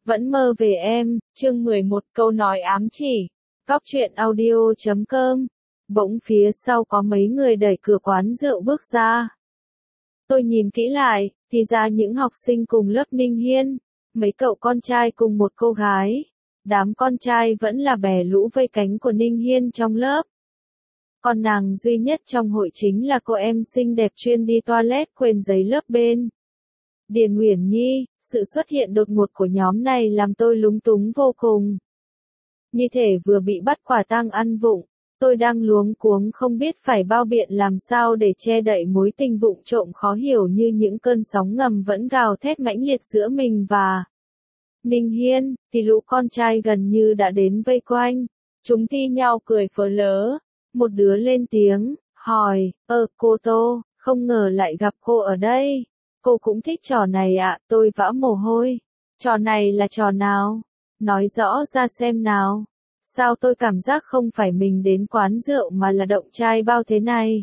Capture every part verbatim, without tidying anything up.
Vẫn mơ về em, chương mười một câu nói ám chỉ. Cóc truyện audio chấm com. Bỗng phía sau có mấy người đẩy cửa quán rượu bước ra. Tôi nhìn kỹ lại, thì ra những học sinh cùng lớp Ninh Hiên, mấy cậu con trai cùng một cô gái. Đám con trai vẫn là bè lũ vây cánh của Ninh Hiên trong lớp. Còn nàng duy nhất trong hội chính là cô em xinh đẹp chuyên đi toilet quên giấy lớp bên. Điền Uyển Nhi, sự xuất hiện đột ngột của nhóm này làm tôi lúng túng vô cùng. Như thể vừa bị bắt quả tang ăn vụng, tôi đang luống cuống không biết phải bao biện làm sao để che đậy mối tình vụng trộm khó hiểu như những cơn sóng ngầm vẫn gào thét mãnh liệt giữa mình và Ninh Hiên, thì lũ con trai gần như đã đến vây quanh. Chúng thi nhau cười phớ lớ. Một đứa lên tiếng, hỏi, ơ cô Tô, không ngờ lại gặp cô ở đây. Cô cũng thích trò này ạ, à? Tôi vã mồ hôi. Trò này là trò nào? Nói rõ ra xem nào. Sao tôi cảm giác không phải mình đến quán rượu mà là động trai bao thế này?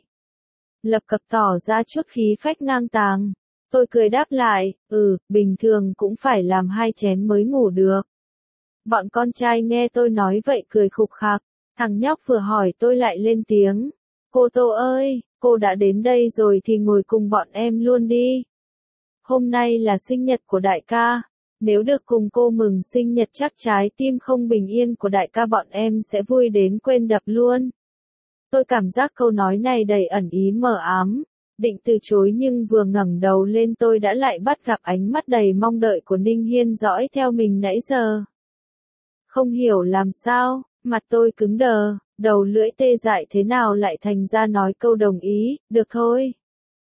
Lập cập tỏ ra chút khí phách ngang tàng. Tôi cười đáp lại, ừ, bình thường cũng phải làm hai chén mới ngủ được. Bọn con trai nghe tôi nói vậy cười khục khặc. Thằng nhóc vừa hỏi tôi lại lên tiếng. Cô Tô ơi, cô đã đến đây rồi thì ngồi cùng bọn em luôn đi. Hôm nay là sinh nhật của đại ca. Nếu được cùng cô mừng sinh nhật chắc trái tim không bình yên của đại ca bọn em sẽ vui đến quên đập luôn. Tôi cảm giác câu nói này đầy ẩn ý mờ ám. Định từ chối nhưng vừa ngẩng đầu lên tôi đã lại bắt gặp ánh mắt đầy mong đợi của Ninh Hiên dõi theo mình nãy giờ. Không hiểu làm sao, mặt tôi cứng đờ, đầu lưỡi tê dại thế nào lại thành ra nói câu đồng ý, được thôi.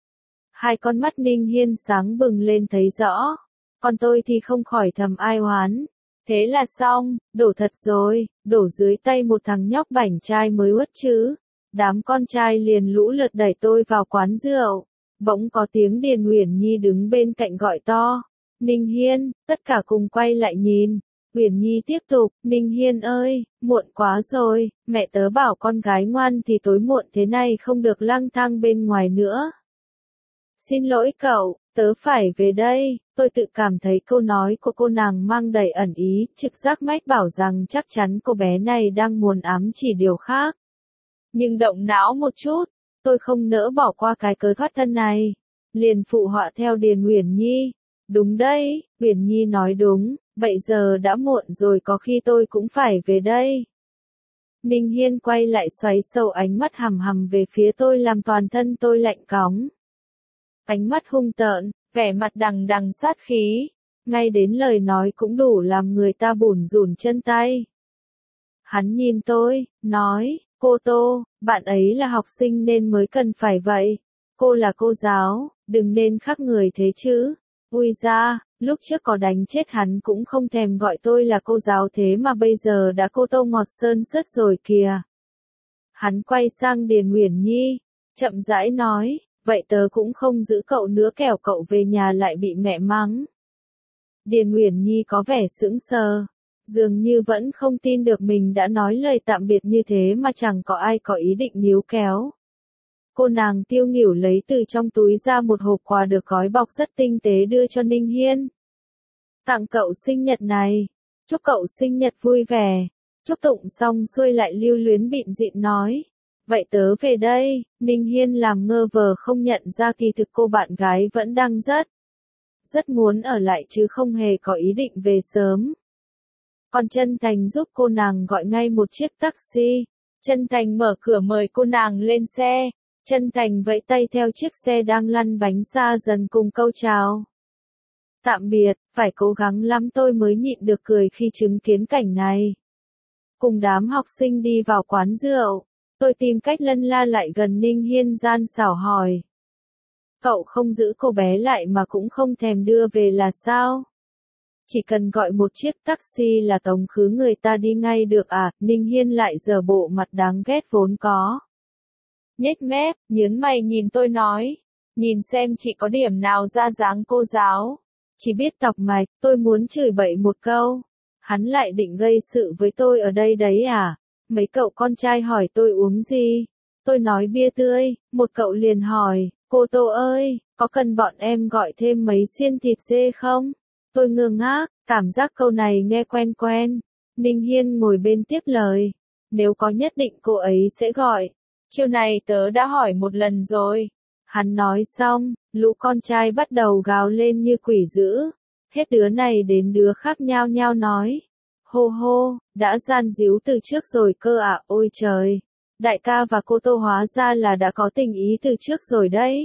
Hai con mắt Ninh Hiên sáng bừng lên thấy rõ, còn tôi thì không khỏi thầm ai oán. Thế là xong, đổ thật rồi, đổ dưới tay một thằng nhóc bảnh trai mới uất chứ. Đám con trai liền lũ lượt đẩy tôi vào quán rượu. Bỗng có tiếng Điền Uyển Nhi đứng bên cạnh gọi to. Ninh Hiên, tất cả cùng quay lại nhìn. Uyển Nhi tiếp tục, Ninh Hiên ơi, muộn quá rồi, mẹ tớ bảo con gái ngoan thì tối muộn thế này không được lang thang bên ngoài nữa. Xin lỗi cậu, tớ phải về đây, tôi tự cảm thấy câu nói của cô nàng mang đầy ẩn ý, trực giác mách bảo rằng chắc chắn cô bé này đang muốn ám chỉ điều khác. Nhưng động não một chút, tôi không nỡ bỏ qua cái cớ thoát thân này. Liền phụ họa theo Điền Uyển Nhi. Đúng đấy, Uyển Nhi nói đúng, vậy giờ đã muộn rồi có khi tôi cũng phải về đây. Ninh Hiên quay lại xoáy sâu ánh mắt hằm hằm về phía tôi làm toàn thân tôi lạnh cóng. Ánh mắt hung tợn, vẻ mặt đằng đằng sát khí, ngay đến lời nói cũng đủ làm người ta bủn rủn chân tay. Hắn nhìn tôi, nói, cô Tô, bạn ấy là học sinh nên mới cần phải vậy. Cô là cô giáo, đừng nên khác người thế chứ. Ui ra, lúc trước có đánh chết hắn cũng không thèm gọi tôi là cô giáo thế mà bây giờ đã cô Tô ngọt sơn sứt rồi kìa. Hắn quay sang Điền Uyển Nhi, chậm rãi nói, vậy tớ cũng không giữ cậu nữa kẻo cậu về nhà lại bị mẹ mắng. Điền Uyển Nhi có vẻ sững sờ, dường như vẫn không tin được mình đã nói lời tạm biệt như thế mà chẳng có ai có ý định níu kéo. Cô nàng tiêu nghỉu lấy từ trong túi ra một hộp quà được gói bọc rất tinh tế đưa cho Ninh Hiên. Tặng cậu sinh nhật này, chúc cậu sinh nhật vui vẻ. Chúc tụng xong xuôi lại lưu luyến bịn dịn nói. Vậy tớ về đây, Ninh Hiên làm ngơ vờ không nhận ra kỳ thực cô bạn gái vẫn đang rất, rất muốn ở lại chứ không hề có ý định về sớm. Còn Chân Thành giúp cô nàng gọi ngay một chiếc taxi. Chân Thành mở cửa mời cô nàng lên xe. Chân Thành vẫy tay theo chiếc xe đang lăn bánh xa dần cùng câu chào. Tạm biệt, phải cố gắng lắm tôi mới nhịn được cười khi chứng kiến cảnh này. Cùng đám học sinh đi vào quán rượu, tôi tìm cách lân la lại gần Ninh Hiên gian xảo hỏi. Cậu không giữ cô bé lại mà cũng không thèm đưa về là sao? Chỉ cần gọi một chiếc taxi là tống khứ người ta đi ngay được à? Ninh Hiên lại giở bộ mặt đáng ghét vốn có. Nhếch mép, nhớn mày nhìn tôi nói. Nhìn xem chị có điểm nào ra dáng cô giáo. Chỉ biết tọc mạch, tôi muốn chửi bậy một câu. Hắn lại định gây sự với tôi ở đây đấy à? Mấy cậu con trai hỏi tôi uống gì? Tôi nói bia tươi, một cậu liền hỏi, cô Tô ơi, có cần bọn em gọi thêm mấy xiên thịt dê không? Tôi ngơ ngác, cảm giác câu này nghe quen quen. Ninh Hiên ngồi bên tiếp lời. Nếu có nhất định cô ấy sẽ gọi. Chiều này tớ đã hỏi một lần rồi. Hắn nói xong, lũ con trai bắt đầu gào lên như quỷ dữ. Hết đứa này đến đứa khác nhao nhao nói. Hô hô, đã gian díu từ trước rồi cơ à, ôi trời. Đại ca và cô Tô hóa ra là đã có tình ý từ trước rồi đấy.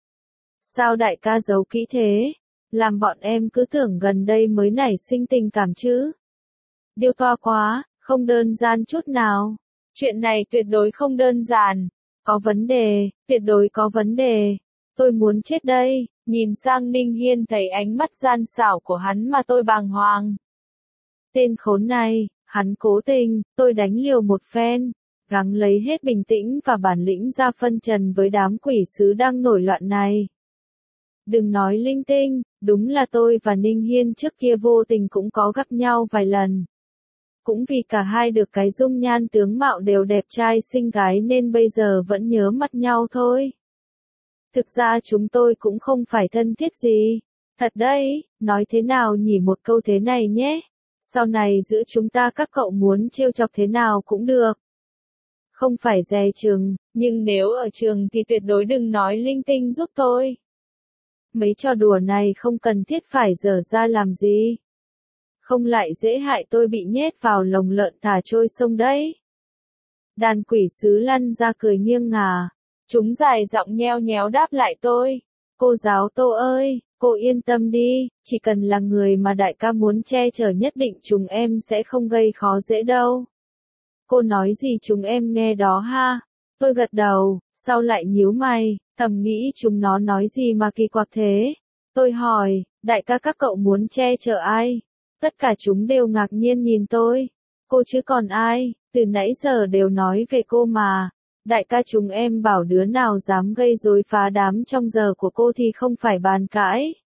Sao đại ca giấu kỹ thế? Làm bọn em cứ tưởng gần đây mới nảy sinh tình cảm chứ. Điêu toa quá, không đơn giản chút nào. Chuyện này tuyệt đối không đơn giản. Có vấn đề, tuyệt đối có vấn đề. Tôi muốn chết đây. Nhìn sang Ninh Hiên thấy ánh mắt gian xảo của hắn mà tôi bàng hoàng. Tên khốn này, hắn cố tình, tôi đánh liều một phen. Gắng lấy hết bình tĩnh và bản lĩnh ra phân trần với đám quỷ sứ đang nổi loạn này. Đừng nói linh tinh, đúng là tôi và Ninh Hiên trước kia vô tình cũng có gặp nhau vài lần. Cũng vì cả hai được cái dung nhan tướng mạo đều đẹp trai xinh gái nên bây giờ vẫn nhớ mặt nhau thôi. Thực ra chúng tôi cũng không phải thân thiết gì. Thật đấy, nói thế nào nhỉ một câu thế này nhé. Sau này giữa chúng ta các cậu muốn trêu chọc thế nào cũng được. Không phải dè chừng, nhưng nếu ở trường thì tuyệt đối đừng nói linh tinh giúp tôi. Mấy trò đùa này không cần thiết phải dở ra làm gì. Không lại dễ hại tôi bị nhét vào lồng lợn thả trôi sông đấy. Đàn quỷ sứ lăn ra cười nghiêng ngả. Chúng dài giọng nheo nhéo đáp lại tôi. Cô giáo Tô ơi, cô yên tâm đi, chỉ cần là người mà đại ca muốn che chở nhất định chúng em sẽ không gây khó dễ đâu. Cô nói gì chúng em nghe đó ha. Tôi gật đầu, sau lại nhíu mày, thầm nghĩ chúng nó nói gì mà kỳ quặc thế. Tôi hỏi, đại ca các cậu muốn che chở ai? Tất cả chúng đều ngạc nhiên nhìn tôi. Cô chứ còn ai, từ nãy giờ đều nói về cô mà. Đại ca chúng em bảo đứa nào dám gây rối phá đám trong giờ của cô thì không phải bàn cãi.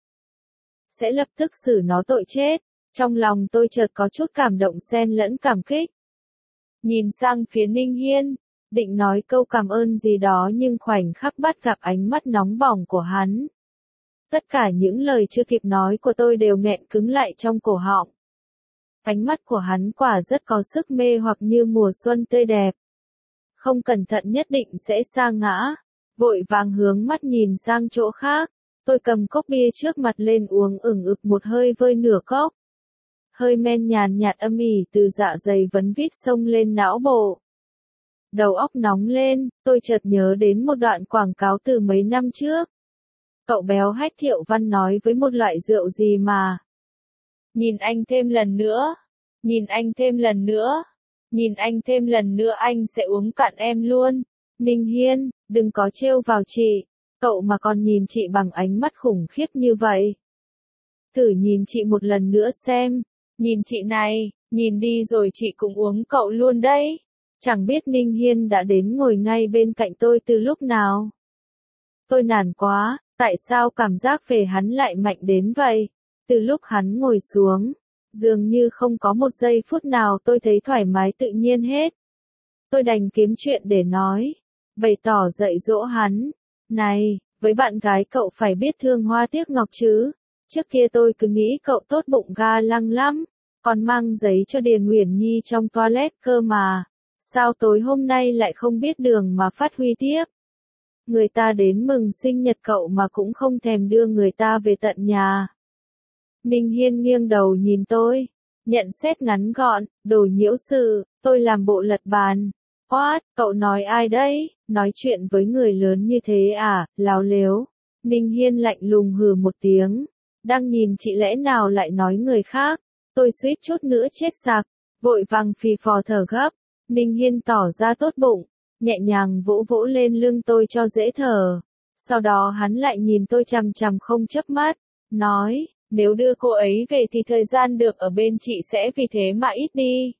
Sẽ lập tức xử nó tội chết. Trong lòng tôi chợt có chút cảm động xen lẫn cảm kích. Nhìn sang phía Ninh Hiên, định nói câu cảm ơn gì đó nhưng khoảnh khắc bắt gặp ánh mắt nóng bỏng của hắn. Tất cả những lời chưa kịp nói của tôi đều nghẹn cứng lại trong cổ họng. Ánh mắt của hắn quả rất có sức mê hoặc như mùa xuân tươi đẹp. Không cẩn thận nhất định sẽ sa ngã. Vội vàng hướng mắt nhìn sang chỗ khác. Tôi cầm cốc bia trước mặt lên uống ửng ực một hơi vơi nửa cốc. Hơi men nhàn nhạt âm ỉ từ dạ dày vấn vít xông lên não bộ. Đầu óc nóng lên, tôi chợt nhớ đến một đoạn quảng cáo từ mấy năm trước. Cậu béo hách Thiệu Văn nói với một loại rượu gì mà. Nhìn anh thêm lần nữa. Nhìn anh thêm lần nữa. Nhìn anh thêm lần nữa anh sẽ uống cạn em luôn. Ninh Hiên, đừng có trêu vào chị. Cậu mà còn nhìn chị bằng ánh mắt khủng khiếp như vậy. Thử nhìn chị một lần nữa xem. Nhìn chị này, nhìn đi rồi chị cũng uống cậu luôn đấy. Chẳng biết Ninh Hiên đã đến ngồi ngay bên cạnh tôi từ lúc nào. Tôi nản quá, tại sao cảm giác về hắn lại mạnh đến vậy? Từ lúc hắn ngồi xuống, dường như không có một giây phút nào tôi thấy thoải mái tự nhiên hết. Tôi đành kiếm chuyện để nói, bày tỏ dạy dỗ hắn. Này, với bạn gái cậu phải biết thương hoa tiếc ngọc chứ. Trước kia tôi cứ nghĩ cậu tốt bụng ga lăng lắm, còn mang giấy cho Điền Uyển Nhi trong toilet cơ mà. Sao tối hôm nay lại không biết đường mà phát huy tiếp? Người ta đến mừng sinh nhật cậu mà cũng không thèm đưa người ta về tận nhà. Ninh Hiên nghiêng đầu nhìn tôi, nhận xét ngắn gọn, đồ nhiễu sự, tôi làm bộ lật bàn. What, cậu nói ai đấy, nói chuyện với người lớn như thế à, láo lếu. Ninh Hiên lạnh lùng hừ một tiếng, đang nhìn chị lẽ nào lại nói người khác, tôi suýt chút nữa chết sặc, vội vàng phì phò thở gấp. Ninh Hiên tỏ ra tốt bụng, nhẹ nhàng vỗ vỗ lên lưng tôi cho dễ thở. Sau đó hắn lại nhìn tôi chằm chằm không chớp mắt, nói, nếu đưa cô ấy về thì thời gian được ở bên chị sẽ vì thế mà ít đi.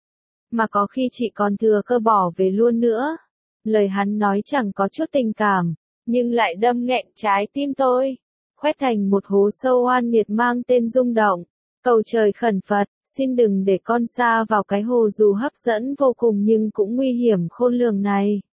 Mà có khi chị còn thừa cơ bỏ về luôn nữa. Lời hắn nói chẳng có chút tình cảm, nhưng lại đâm nghẹn trái tim tôi. Khoét thành một hố sâu oan nghiệt mang tên rung động. Cầu trời khẩn Phật, xin đừng để con sa vào cái hồ dù hấp dẫn vô cùng nhưng cũng nguy hiểm khôn lường này.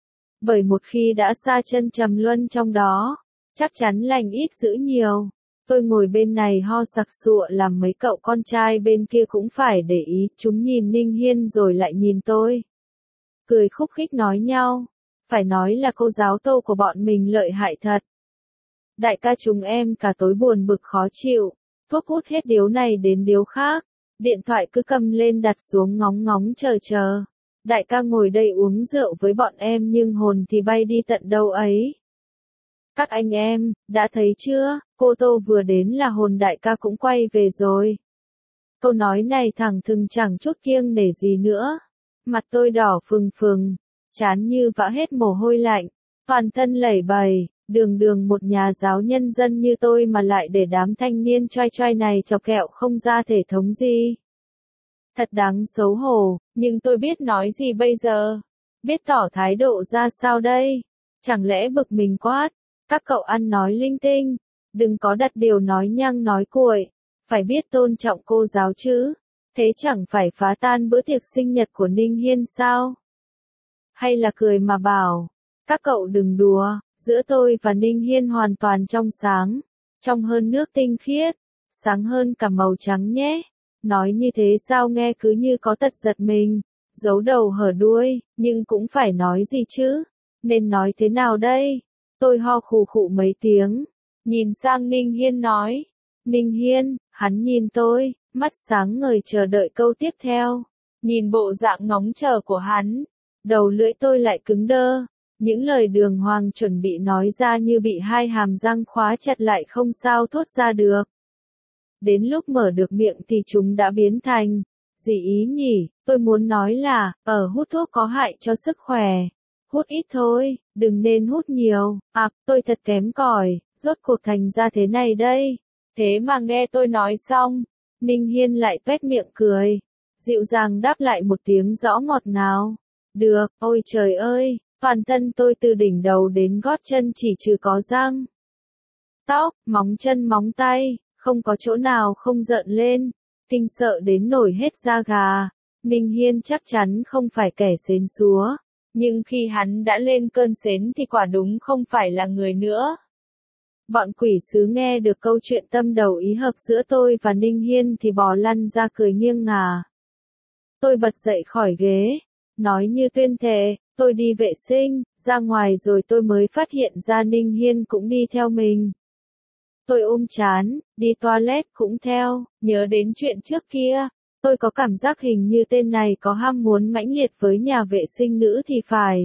Bởi một khi đã sa chân trầm luân trong đó, chắc chắn lành ít dữ nhiều. Tôi ngồi bên này ho sặc sụa làm mấy cậu con trai bên kia cũng phải để ý, chúng nhìn Ninh Hiên rồi lại nhìn tôi. Cười khúc khích nói nhau, phải nói là cô giáo Tô của bọn mình lợi hại thật. Đại ca chúng em cả tối buồn bực khó chịu, thuốc hút hết điếu này đến điếu khác, điện thoại cứ cầm lên đặt xuống ngóng ngóng chờ chờ. Đại ca ngồi đây uống rượu với bọn em nhưng hồn thì bay đi tận đâu ấy. Các anh em, đã thấy chưa, cô Tô vừa đến là hồn đại ca cũng quay về rồi. Câu nói này thẳng thừng chẳng chút kiêng nể gì nữa. Mặt tôi đỏ phừng phừng, chán như vã hết mồ hôi lạnh, toàn thân lẩy bẩy, đường đường một nhà giáo nhân dân như tôi mà lại để đám thanh niên choai choai này chọc kẹo không ra thể thống gì. Thật đáng xấu hổ, nhưng tôi biết nói gì bây giờ? Biết tỏ thái độ ra sao đây? Chẳng lẽ bực mình quát? Các cậu ăn nói linh tinh, đừng có đặt điều nói nhăng nói cuội, phải biết tôn trọng cô giáo chứ. Thế chẳng phải phá tan bữa tiệc sinh nhật của Ninh Hiên sao? Hay là cười mà bảo, các cậu đừng đùa, giữa tôi và Ninh Hiên hoàn toàn trong sáng, trong hơn nước tinh khiết, sáng hơn cả màu trắng nhé. Nói như thế sao nghe cứ như có tật giật mình, giấu đầu hở đuôi, nhưng cũng phải nói gì chứ? Nên nói thế nào đây? Tôi ho khù khụ mấy tiếng, nhìn sang Ninh Hiên nói. Ninh Hiên, hắn nhìn tôi, mắt sáng ngời chờ đợi câu tiếp theo. Nhìn bộ dạng ngóng chờ của hắn, đầu lưỡi tôi lại cứng đơ. Những lời đường hoàng chuẩn bị nói ra như bị hai hàm răng khóa chặt lại không sao thốt ra được. Đến lúc mở được miệng thì chúng đã biến thành, gì ý nhỉ, tôi muốn nói là, ở hút thuốc có hại cho sức khỏe. Hút ít thôi, đừng nên hút nhiều, à, tôi thật kém cỏi, rốt cuộc thành ra thế này đây. Thế mà nghe tôi nói xong, Ninh Hiên lại tuét miệng cười, dịu dàng đáp lại một tiếng rõ ngọt ngào. Được, ôi trời ơi, toàn thân tôi từ đỉnh đầu đến gót chân chỉ trừ có răng, tóc, móng chân móng tay, không có chỗ nào không rợn lên, kinh sợ đến nổi hết da gà. Ninh Hiên chắc chắn không phải kẻ xến xúa, nhưng khi hắn đã lên cơn xến thì quả đúng không phải là người nữa. Bọn quỷ sứ nghe được câu chuyện tâm đầu ý hợp giữa tôi và Ninh Hiên thì bò lăn ra cười nghiêng ngả. Tôi bật dậy khỏi ghế, nói như tuyên thệ, tôi đi vệ sinh, ra ngoài rồi tôi mới phát hiện ra Ninh Hiên cũng đi theo mình. Tôi ôm chán, đi toilet cũng theo, nhớ đến chuyện trước kia, tôi có cảm giác hình như tên này có ham muốn mãnh liệt với nhà vệ sinh nữ thì phải.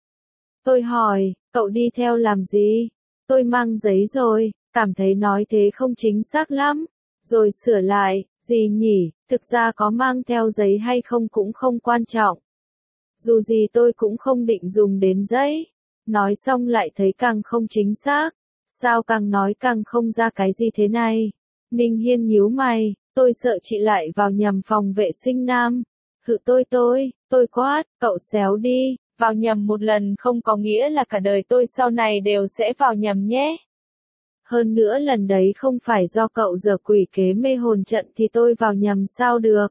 Tôi hỏi, cậu đi theo làm gì? Tôi mang giấy rồi, cảm thấy nói thế không chính xác lắm. Rồi sửa lại, gì nhỉ, thực ra có mang theo giấy hay không cũng không quan trọng. Dù gì tôi cũng không định dùng đến giấy. Nói xong lại thấy càng không chính xác. Sao càng nói càng không ra cái gì thế này? Ninh Hiên nhíu mày, tôi sợ chị lại vào nhầm phòng vệ sinh nam. Hự tôi tôi, tôi quát, cậu xéo đi, vào nhầm một lần không có nghĩa là cả đời tôi sau này đều sẽ vào nhầm nhé. Hơn nữa lần đấy không phải do cậu giở quỷ kế mê hồn trận thì tôi vào nhầm sao được.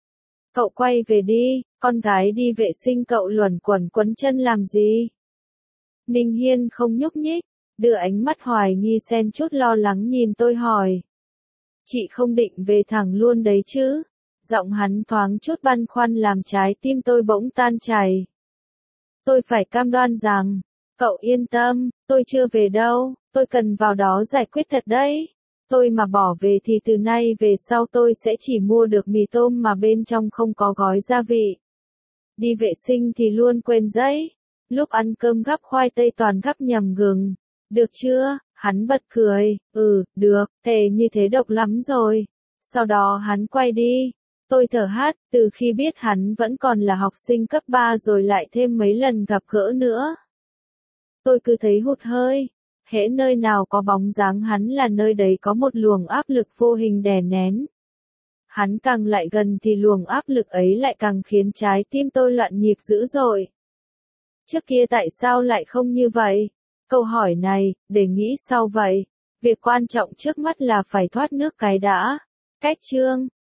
Cậu quay về đi, con gái đi vệ sinh cậu luẩn quẩn quấn chân làm gì? Ninh Hiên không nhúc nhích, đưa ánh mắt hoài nghi xen chút lo lắng nhìn tôi hỏi. Chị không định về thẳng luôn đấy chứ? Giọng hắn thoáng chút băn khoăn làm trái tim tôi bỗng tan chảy. Tôi phải cam đoan rằng, cậu yên tâm, tôi chưa về đâu, tôi cần vào đó giải quyết thật đấy. Tôi mà bỏ về thì từ nay về sau tôi sẽ chỉ mua được mì tôm mà bên trong không có gói gia vị. Đi vệ sinh thì luôn quên giấy. Lúc ăn cơm gắp khoai tây toàn gắp nhầm gừng. Được chưa? Hắn bật cười, ừ, được, thề như thế độc lắm rồi. Sau đó hắn quay đi. Tôi thở hắt, từ khi biết hắn vẫn còn là học sinh cấp ba rồi lại thêm mấy lần gặp gỡ nữa. Tôi cứ thấy hụt hơi. Hễ nơi nào có bóng dáng hắn là nơi đấy có một luồng áp lực vô hình đè nén. Hắn càng lại gần thì luồng áp lực ấy lại càng khiến trái tim tôi loạn nhịp dữ dội. Trước kia tại sao lại không như vậy? Câu hỏi này, để nghĩ sau vậy. Việc quan trọng trước mắt là phải thoát nước cái đã. Cách chương